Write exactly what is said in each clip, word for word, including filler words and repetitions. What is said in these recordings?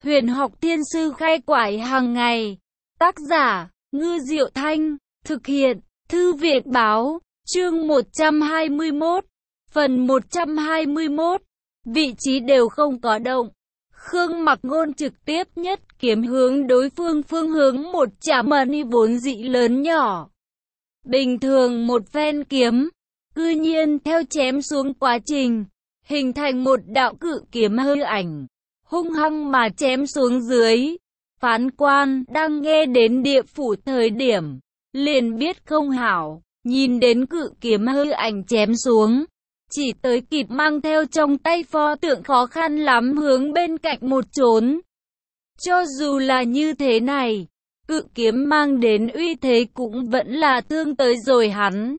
Huyền học thiên sư khai quải hàng ngày. Tác giả, Ngư Diệu Thanh. Thực hiện, Thư viện Báo. Chương một trăm hai mươi mốt. Phần một trăm hai mươi mốt. Vị trí đều không có động. Khương Mặc Ngôn trực tiếp nhất kiếm hướng đối phương phương hướng một chả mani vốn dĩ lớn nhỏ. Bình thường một phen kiếm, cư nhiên theo chém xuống quá trình, hình thành một đạo cự kiếm hư ảnh, hung hăng mà chém xuống dưới. Phán Quan đang nghe đến địa phủ thời điểm, liền biết không hảo, nhìn đến cự kiếm hư ảnh chém xuống, chỉ tới kịp mang theo trong tay pho tượng khó khăn lắm hướng bên cạnh một trốn. Cho dù là như thế này, cự kiếm mang đến uy thế cũng vẫn là thương tới rồi hắn.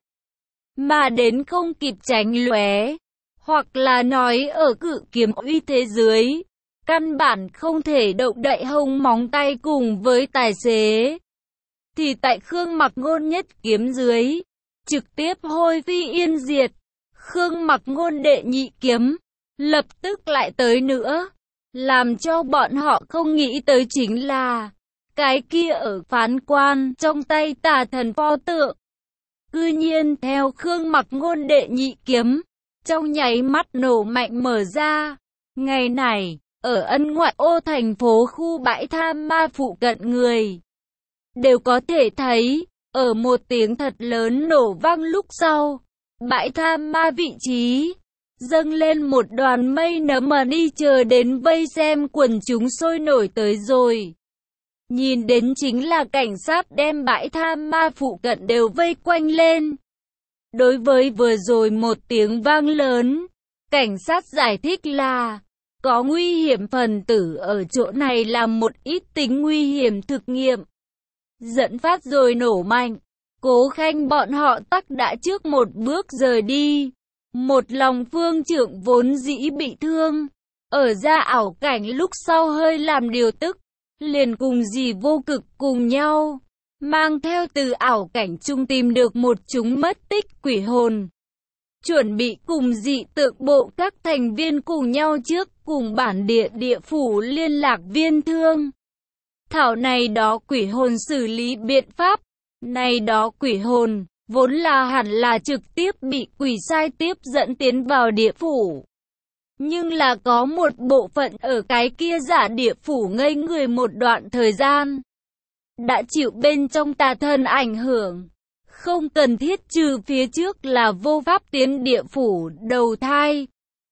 Mà đến không kịp tránh lóe, hoặc là nói ở cự kiếm uy thế dưới, căn bản không thể động đậy hông móng tay cùng với tài xế. Thì tại Khương Mặc Ngôn nhất kiếm dưới, trực tiếp hôi phi yên diệt. Khương Mặc Ngôn đệ nhị kiếm, lập tức lại tới nữa. Làm cho bọn họ không nghĩ tới chính là, cái kia ở Phán Quan trong tay tà thần pho tượng. Cư nhiên theo Khương Mặc Ngôn đệ nhị kiếm, trong nháy mắt nổ mạnh mở ra. Ngày này, ở ân ngoại ô thành phố khu bãi tha ma phụ cận người, đều có thể thấy, ở một tiếng thật lớn nổ vang lúc sau, bãi tha ma vị trí, dâng lên một đoàn mây nấm mà đi chờ đến vây xem quần chúng sôi nổi tới rồi. Nhìn đến chính là cảnh sát đem bãi tha ma phụ cận đều vây quanh lên. Đối với vừa rồi một tiếng vang lớn, cảnh sát giải thích là, có nguy hiểm phần tử ở chỗ này làm một ít tính nguy hiểm thực nghiệm. Dẫn phát rồi nổ mạnh, Cố Khanh bọn họ tắc đã trước một bước rời đi. Một lòng phương trưởng vốn dĩ bị thương, ở ra ảo cảnh lúc sau hơi làm điều tức, liền cùng dì Vô Cực cùng nhau, mang theo từ ảo cảnh chung tìm được một chúng mất tích quỷ hồn. Chuẩn bị cùng dị tượng bộ các thành viên cùng nhau trước cùng bản địa địa phủ liên lạc viên thương. Thảo này đó quỷ hồn xử lý biện pháp, này đó quỷ hồn, vốn là hẳn là trực tiếp bị quỷ sai tiếp dẫn tiến vào địa phủ. Nhưng là có một bộ phận ở cái kia giả địa phủ ngây người một đoạn thời gian, đã chịu bên trong tà thân ảnh hưởng. Không cần thiết trừ phía trước là vô pháp tiến địa phủ đầu thai.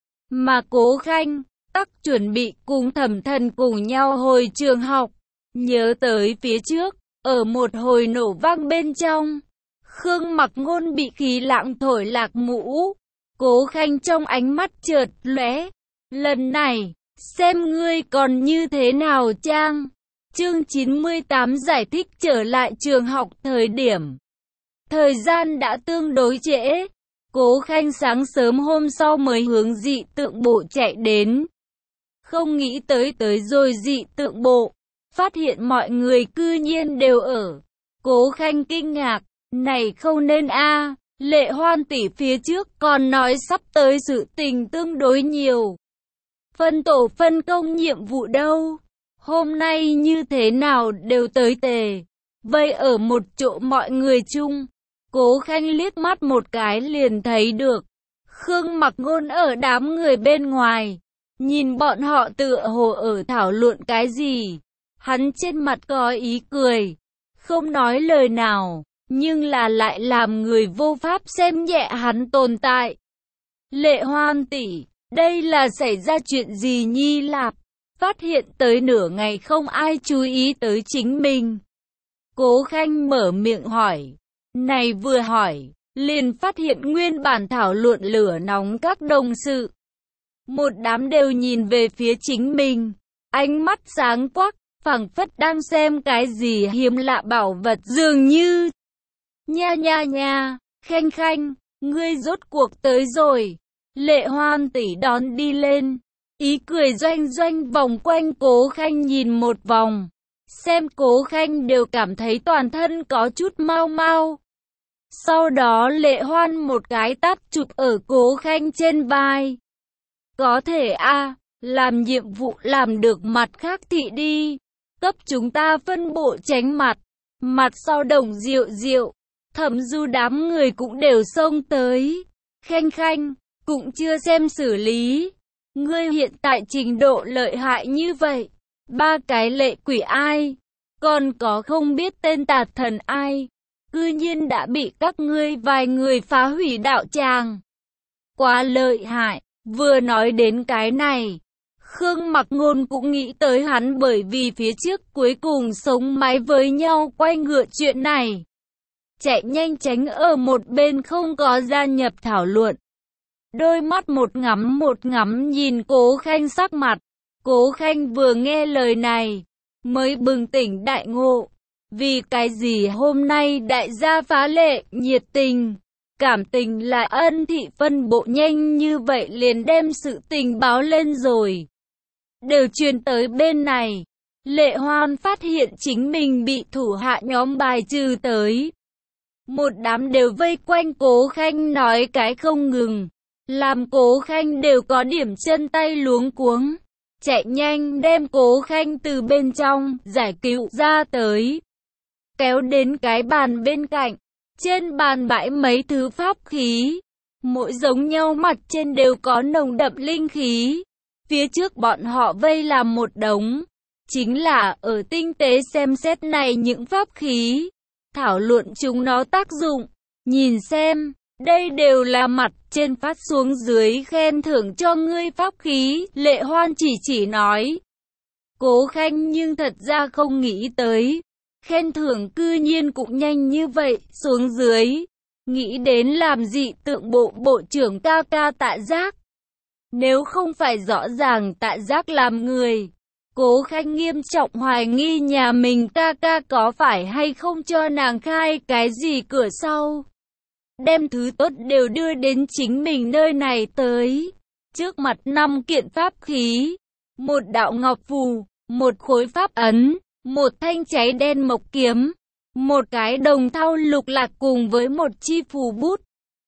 Mà Cố Khanh, tắc chuẩn bị cùng Thẩm Thần cùng nhau hồi trường học. Nhớ tới phía trước, ở một hồi nổ vang bên trong, Khương Mặc Ngôn bị khí lạng thổi lạc mũ. Cố Khanh trong ánh mắt chợt lóe, lần này, xem ngươi còn như thế nào trang. Chương chín mươi tám giải thích trở lại trường học thời điểm. Thời gian đã tương đối trễ, Cố Khanh sáng sớm hôm sau mới hướng dị tượng bộ chạy đến. Không nghĩ tới tới rồi dị tượng bộ, phát hiện mọi người cư nhiên đều ở. Cố Khanh kinh ngạc, này không nên a, Lệ Hoan tỷ phía trước còn nói sắp tới sự tình tương đối nhiều. Phân tổ phân công nhiệm vụ đâu, hôm nay như thế nào đều tới tề, vây ở một chỗ mọi người chung. Cố Khanh liếc mắt một cái liền thấy được Khương Mặc Ngôn ở đám người bên ngoài, nhìn bọn họ tựa hồ ở thảo luận cái gì. Hắn trên mặt có ý cười, không nói lời nào, nhưng là lại làm người vô pháp xem nhẹ hắn tồn tại. Lệ Hoan tỷ, đây là xảy ra chuyện gì nhi lạp? Phát hiện tới nửa ngày không ai chú ý tới chính mình. Cố Khanh mở miệng hỏi. Này vừa hỏi, liền phát hiện nguyên bản thảo luận lửa nóng các đồng sự. Một đám đều nhìn về phía chính mình, ánh mắt sáng quắc, phảng phất đang xem cái gì hiếm lạ bảo vật dường như. Nha nha nha, Khanh Khanh, ngươi rốt cuộc tới rồi. Lệ Hoan tỷ đón đi lên, ý cười doanh doanh vòng quanh Cố Khanh nhìn một vòng. Xem Cố Khanh đều cảm thấy toàn thân có chút mau mau. Sau đó Lệ Hoan một cái tát chụp ở Cố Khanh trên vai. Có thể a, làm nhiệm vụ làm được mặt khác thị đi. Cấp chúng ta phân bộ tránh mặt. Mặt sau Đồng Diệu Diệu, Thẩm Du đám người cũng đều xông tới. Khanh Khanh, cũng chưa xem xử lý. Ngươi hiện tại trình độ lợi hại như vậy. Ba cái lệ quỷ ai? Còn có không biết tên tà thần ai? Cư nhiên đã bị các ngươi vài người phá hủy đạo tràng. Quá lợi hại. Vừa nói đến cái này, Khương Mặc Ngôn cũng nghĩ tới hắn, bởi vì phía trước cuối cùng sống mái với nhau quay ngựa chuyện này. Chạy nhanh tránh ở một bên không có gia nhập thảo luận. Đôi mắt một ngắm một ngắm nhìn Cố Khanh sắc mặt. Cố Khanh vừa nghe lời này, mới bừng tỉnh đại ngộ. Vì cái gì hôm nay đại gia phá lệ, nhiệt tình, cảm tình là Ân thị phân bộ nhanh như vậy liền đem sự tình báo lên rồi. Đều truyền tới bên này. Lệ Hoan phát hiện chính mình bị thủ hạ nhóm bài trừ tới. Một đám đều vây quanh Cố Khanh nói cái không ngừng. Làm Cố Khanh đều có điểm chân tay luống cuống. Chạy nhanh đem Cố Khanh từ bên trong giải cứu ra tới. Kéo đến cái bàn bên cạnh. Trên bàn bãi mấy thứ pháp khí. Mỗi giống nhau mặt trên đều có nồng đậm linh khí. Phía trước bọn họ vây làm một đống. Chính là ở tinh tế xem xét này những pháp khí. Thảo luận chúng nó tác dụng. Nhìn xem, đây đều là mặt trên phát xuống dưới khen thưởng cho ngươi pháp khí. Lệ Hoan chỉ chỉ nói. Cố Khanh nhưng thật ra không nghĩ tới. Khen thưởng cư nhiên cũng nhanh như vậy xuống dưới. Nghĩ đến làm dị tượng bộ bộ trưởng ca ca Tạ Giác. Nếu không phải rõ ràng Tạ Giác làm người, Cố Khanh nghiêm trọng hoài nghi nhà mình ca ca có phải hay không cho nàng khai cái gì cửa sau. Đem thứ tốt đều đưa đến chính mình nơi này tới. Trước mặt năm kiện pháp khí, một đạo ngọc phù, một khối pháp ấn, một thanh cháy đen mộc kiếm, một cái đồng thau lục lạc cùng với một chi phù bút.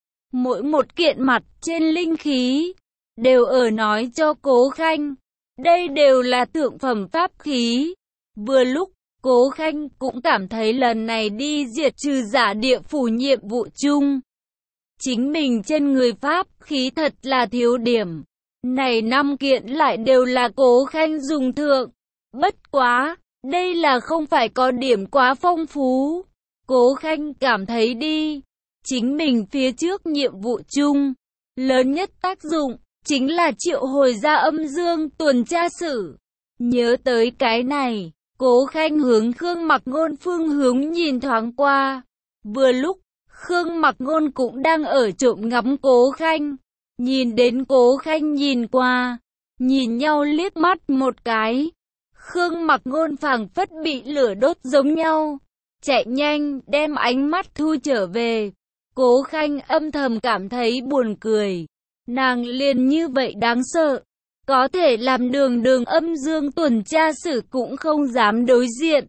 Mỗi một kiện mặt trên linh khí đều ở nói cho Cố Khanh, đây đều là thượng phẩm pháp khí. Vừa lúc, Cố Khanh cũng cảm thấy lần này đi diệt trừ giả địa phủ nhiệm vụ chung. Chính mình trên người pháp khí thật là thiếu điểm. Này năm kiện lại đều là Cố Khanh dùng thượng. Bất quá, đây là không phải có điểm quá phong phú. Cố Khanh cảm thấy đi. Chính mình phía trước nhiệm vụ chung, lớn nhất tác dụng chính là triệu hồi ra âm dương tuần tra sử. Nhớ tới cái này, Cố Khanh hướng Khương Mặc Ngôn phương hướng nhìn thoáng qua. Vừa lúc, Khương Mặc Ngôn cũng đang ở trộm ngắm Cố Khanh. Nhìn đến Cố Khanh nhìn qua, nhìn nhau liếc mắt một cái. Khương Mặc Ngôn phảng phất bị lửa đốt giống nhau. Chạy nhanh, đem ánh mắt thu trở về. Cố Khanh âm thầm cảm thấy buồn cười. Nàng liền như vậy đáng sợ. Có thể làm đường đường âm dương tuần tra sử cũng không dám đối diện.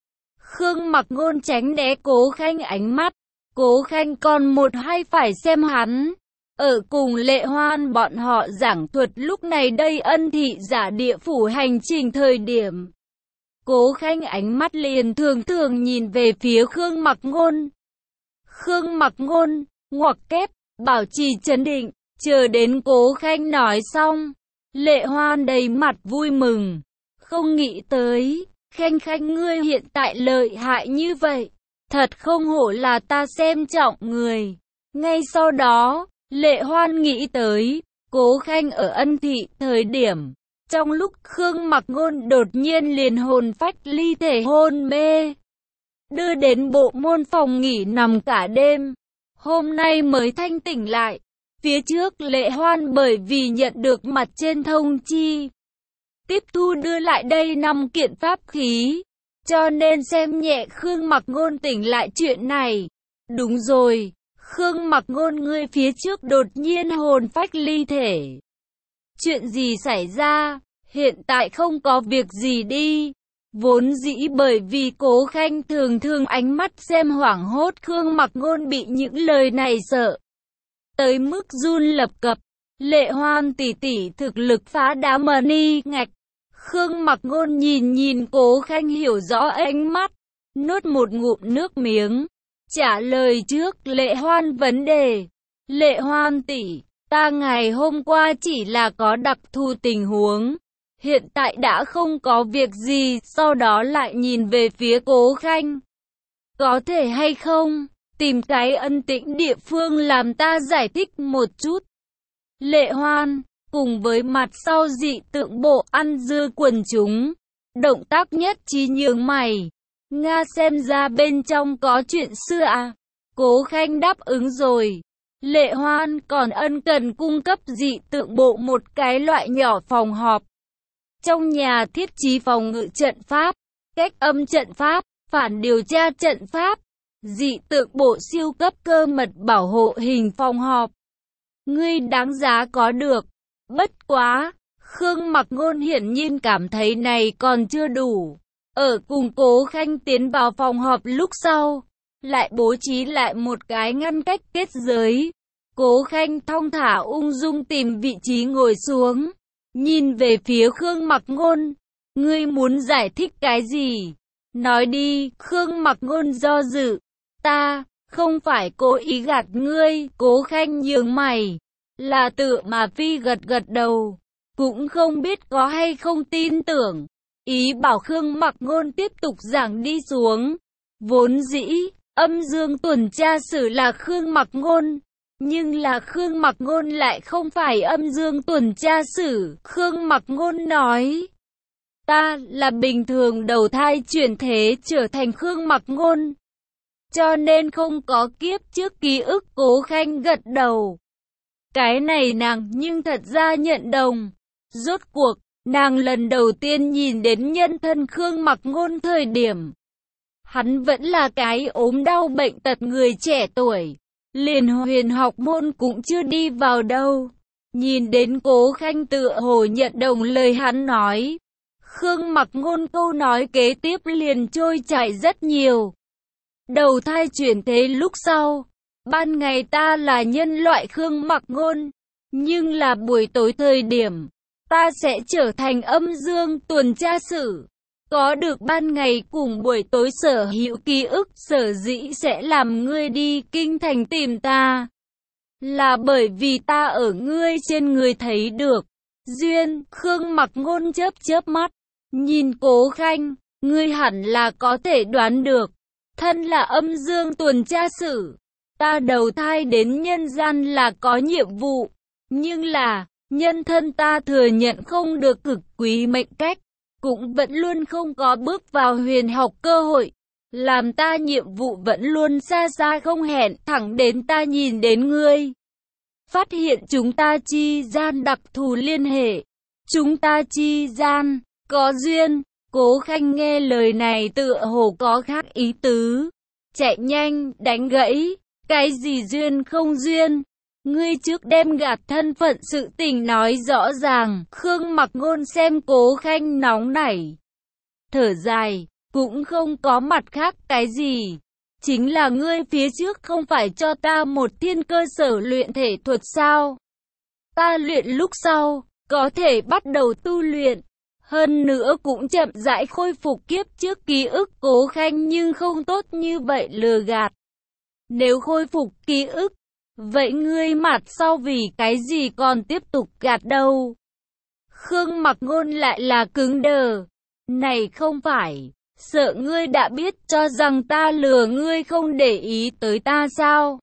Khương Mặc Ngôn tránh né Cố Khanh ánh mắt. Cố Khanh còn một hay phải xem hắn. Ở cùng Lệ Hoan bọn họ giảng thuật lúc này đây Ân thị giả địa phủ hành trình thời điểm. Cố Khanh ánh mắt liền thường thường nhìn về phía Khương Mặc Ngôn. Khương Mặc Ngôn, ngoặc kép, bảo trì trấn định, chờ đến Cố Khanh nói xong. Lệ Hoan đầy mặt vui mừng. Không nghĩ tới, Khanh Khanh ngươi hiện tại lợi hại như vậy. Thật không hổ là ta xem trọng người. Ngay sau đó, Lệ Hoan nghĩ tới, Cố Khanh ở Ân thị thời điểm. Trong lúc Khương Mặc Ngôn đột nhiên liền hồn phách ly thể hôn mê. Đưa đến bộ môn phòng nghỉ nằm cả đêm. Hôm nay mới thanh tỉnh lại. Phía trước Lệ Hoan bởi vì nhận được mặt trên thông chi. Tiếp thu đưa lại đây năm kiện pháp khí. Cho nên xem nhẹ Khương Mặc Ngôn tỉnh lại chuyện này. Đúng rồi, Khương Mặc Ngôn ngươi phía trước đột nhiên hồn phách ly thể. Chuyện gì xảy ra? Hiện tại không có việc gì đi. Vốn dĩ bởi vì Cố Khanh thường thường ánh mắt xem hoảng hốt, Khương Mặc Ngôn bị những lời này sợ tới mức run lập cập. Lệ Hoan tỷ tỷ thực lực phá đá money ngạch. Khương Mặc Ngôn nhìn nhìn Cố Khanh hiểu rõ ánh mắt, nuốt một ngụm nước miếng, trả lời trước Lệ Hoan vấn đề. Lệ Hoan tỷ, ta ngày hôm qua chỉ là có đặc thù tình huống, hiện tại đã không có việc gì, sau đó lại nhìn về phía Cố Khanh. Có thể hay không, tìm cái ân tĩnh địa phương làm ta giải thích một chút. Lệ Hoan, cùng với mặt sau dị tượng bộ ăn dưa quần chúng, động tác nhất trí nhướng mày. Nga xem ra bên trong có chuyện xưa à? Cố Khanh đáp ứng rồi. Lệ Hoan còn ân cần cung cấp dị tượng bộ một cái loại nhỏ phòng họp. Trong nhà thiết trí phòng ngự trận pháp, cách âm trận pháp, phản điều tra trận pháp, dị tượng bộ siêu cấp cơ mật bảo hộ hình phòng họp. Ngươi đáng giá có được. Bất quá, Khương Mặc Ngôn hiển nhiên cảm thấy này còn chưa đủ. Ở cùng Cố Khanh tiến vào phòng họp lúc sau, lại bố trí lại một cái ngăn cách kết giới. Cố Khanh thong thả ung dung tìm vị trí ngồi xuống, nhìn về phía Khương Mặc Ngôn. Ngươi muốn giải thích cái gì? Nói đi. Khương Mặc Ngôn do dự. Ta không phải cố ý gạt ngươi. Cố Khanh nhướng mày, là tự mà phi gật gật đầu, cũng không biết có hay không tin tưởng. Ý bảo Khương Mặc Ngôn tiếp tục giảng đi xuống. Vốn dĩ, âm dương tuần tra sử là Khương Mặc Ngôn, nhưng là Khương Mặc Ngôn lại không phải âm dương tuần tra sử. Khương Mặc Ngôn nói, ta là bình thường đầu thai chuyển thế trở thành Khương Mặc Ngôn, cho nên không có kiếp trước ký ức. Cố Khanh gật đầu. Cái này nàng nhưng thật ra nhận đồng. Rốt cuộc, nàng lần đầu tiên nhìn đến nhân thân Khương Mặc Ngôn thời điểm, hắn vẫn là cái ốm đau bệnh tật người trẻ tuổi, liền huyền học môn cũng chưa đi vào đâu. Nhìn đến Cố Khanh tựa hồ nhận đồng lời hắn nói, Khương Mặc Ngôn câu nói kế tiếp liền trôi chảy rất nhiều. Đầu thai chuyển thế lúc sau, ban ngày ta là nhân loại Khương Mặc Ngôn, nhưng là buổi tối thời điểm, ta sẽ trở thành âm dương tuần tra sử. Có được ban ngày cùng buổi tối sở hữu ký ức, sở dĩ sẽ làm ngươi đi kinh thành tìm ta, là bởi vì ta ở ngươi trên người thấy được duyên. Khương Mặc Ngôn chớp chớp mắt, nhìn Cố Khanh, ngươi hẳn là có thể đoán được, thân là âm dương tuần tra sử, ta đầu thai đến nhân gian là có nhiệm vụ, nhưng là nhân thân ta thừa nhận không được cực quý mệnh cách, cũng vẫn luôn không có bước vào huyền học cơ hội, làm ta nhiệm vụ vẫn luôn xa xa không hẹn, thẳng đến ta nhìn đến ngươi, phát hiện chúng ta chi gian đặc thù liên hệ, chúng ta chi gian có duyên. Cố Khanh nghe lời này tựa hồ có khác ý tứ, chạy nhanh đánh gãy. Cái gì duyên không duyên? Ngươi trước đem gạt thân phận sự tình nói rõ ràng. Khương Mặc Ngôn xem Cố Khanh nóng nảy, thở dài, cũng không có mặt khác cái gì. Chính là ngươi phía trước không phải cho ta một thiên cơ sở luyện thể thuật sao? Ta luyện lúc sau, có thể bắt đầu tu luyện. Hơn nữa cũng chậm rãi khôi phục kiếp trước ký ức. Cố Khanh nhưng không tốt như vậy lừa gạt. Nếu khôi phục ký ức, vậy ngươi mặt sau vì cái gì còn tiếp tục gạt đâu? Khương Mặc Ngôn lại là cứng đờ. Này không phải, sợ ngươi đã biết cho rằng ta lừa ngươi không để ý tới ta sao?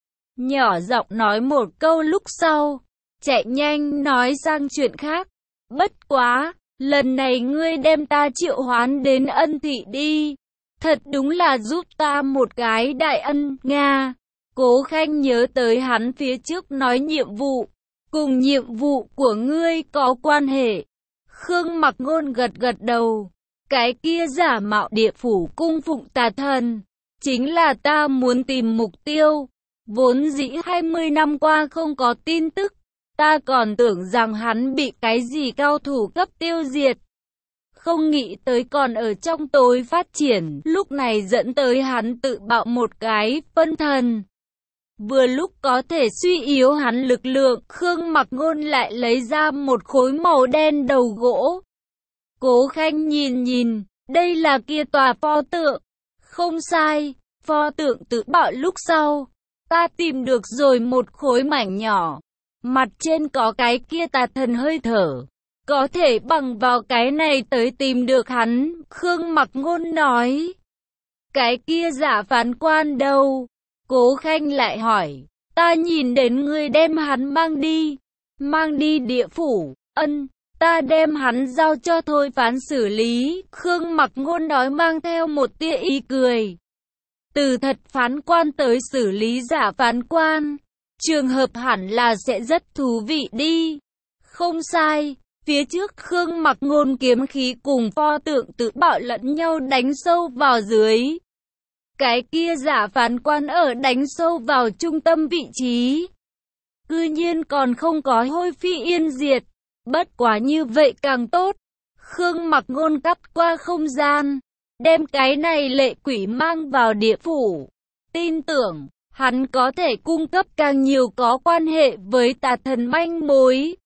Nhỏ giọng nói một câu lúc sau, chạy nhanh nói sang chuyện khác. Bất quá, lần này ngươi đem ta triệu hoán đến Ân Thị đi. Thật đúng là giúp ta một cái đại ân, Nga. Cố Khanh nhớ tới hắn phía trước nói nhiệm vụ, cùng nhiệm vụ của ngươi có quan hệ. Khương Mặc Ngôn gật gật đầu. Cái kia giả mạo địa phủ cung phụng tà thần, chính là ta muốn tìm mục tiêu. Vốn dĩ hai mươi năm qua không có tin tức, ta còn tưởng rằng hắn bị cái gì cao thủ cấp tiêu diệt. Không nghĩ tới còn ở trong tối phát triển, lúc này dẫn tới hắn tự bạo một cái phân thần. Vừa lúc có thể suy yếu hắn lực lượng, Khương Mặc Ngôn lại lấy ra một khối màu đen đầu gỗ. Cố Khanh nhìn nhìn, đây là kia tòa pho tượng. Không sai, pho tượng tự bạo lúc sau. Ta tìm được rồi một khối mảnh nhỏ. Mặt trên có cái kia tà thần hơi thở. Có thể bằng vào cái này tới tìm được hắn, Khương Mặc Ngôn nói. Cái kia giả phán quan đâu? Cố Khanh lại hỏi. Ta nhìn đến ngươi đem hắn mang đi. Mang đi địa phủ, ân. Ta đem hắn giao cho thôi phán xử lý, Khương Mặc Ngôn nói mang theo một tia ý cười. Từ thật phán quan tới xử lý giả phán quan, trường hợp hẳn là sẽ rất thú vị đi. Không sai, phía trước Khương Mặc Ngôn kiếm khí cùng pho tượng tự bạo lẫn nhau đánh sâu vào dưới. Cái kia giả phán quan ở đánh sâu vào trung tâm vị trí. Cư nhiên còn không có hôi phi yên diệt. Bất quá như vậy càng tốt. Khương Mặc Ngôn cắt qua không gian, đem cái này lệ quỷ mang vào địa phủ. Tin tưởng, hắn có thể cung cấp càng nhiều có quan hệ với tà thần manh mối.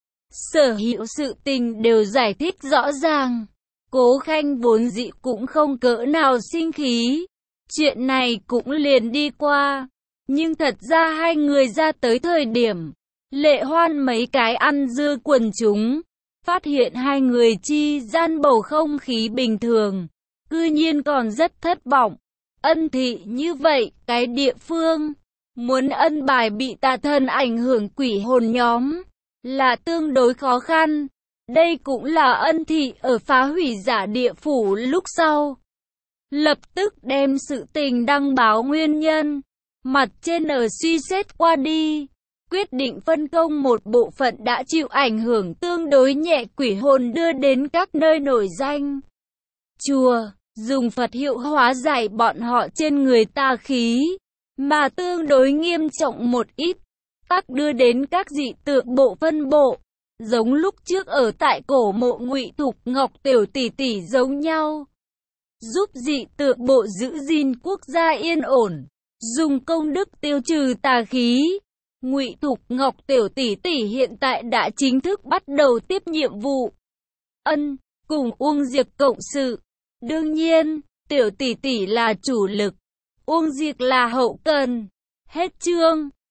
Sở hữu sự tình đều giải thích rõ ràng. Cố Khanh vốn dĩ cũng không cỡ nào sinh khí. Chuyện này cũng liền đi qua. Nhưng thật ra hai người ra tới thời điểm, Lệ Hoan mấy cái ăn dưa quần chúng, phát hiện hai người chi gian bầu không khí bình thường, cư nhiên còn rất thất vọng. Ân thị như vậy, cái địa phương, muốn ân bài bị tà thần ảnh hưởng quỷ hồn nhóm, là tương đối khó khăn. Đây cũng là ân thị ở phá hủy giả địa phủ lúc sau. Lập tức đem sự tình đăng báo nguyên nhân, mặt trên ở suy xét qua đi. Quyết định phân công một bộ phận đã chịu ảnh hưởng tương đối nhẹ quỷ hồn đưa đến các nơi nổi danh chùa, dùng Phật hiệu hóa giải bọn họ trên người tà khí, mà tương đối nghiêm trọng một ít, tắc đưa đến các dị tượng bộ phân bộ, giống lúc trước ở tại cổ mộ Ngụy Thục Ngọc tiểu tỷ tỷ giống nhau, giúp dị tượng bộ giữ gìn quốc gia yên ổn, dùng công đức tiêu trừ tà khí. Ngụy Thục Ngọc tiểu tỷ tỷ hiện tại đã chính thức bắt đầu tiếp nhiệm vụ. Ân, cùng Uông Diệp cộng sự. Đương nhiên, tiểu tỷ tỷ là chủ lực, Uông Diệp là hậu cần. Hết chương.